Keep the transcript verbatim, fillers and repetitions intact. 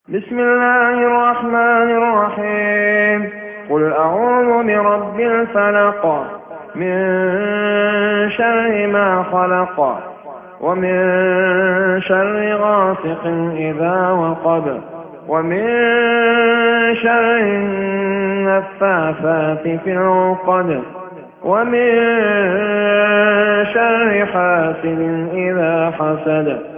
بسم الله الرحمن الرحيم. قل أعوذ برب الفلق من شر ما خلق ومن شر غاسق إذا وقب ومن شر النفاثات في العقد ومن شر حاسد إذا حسد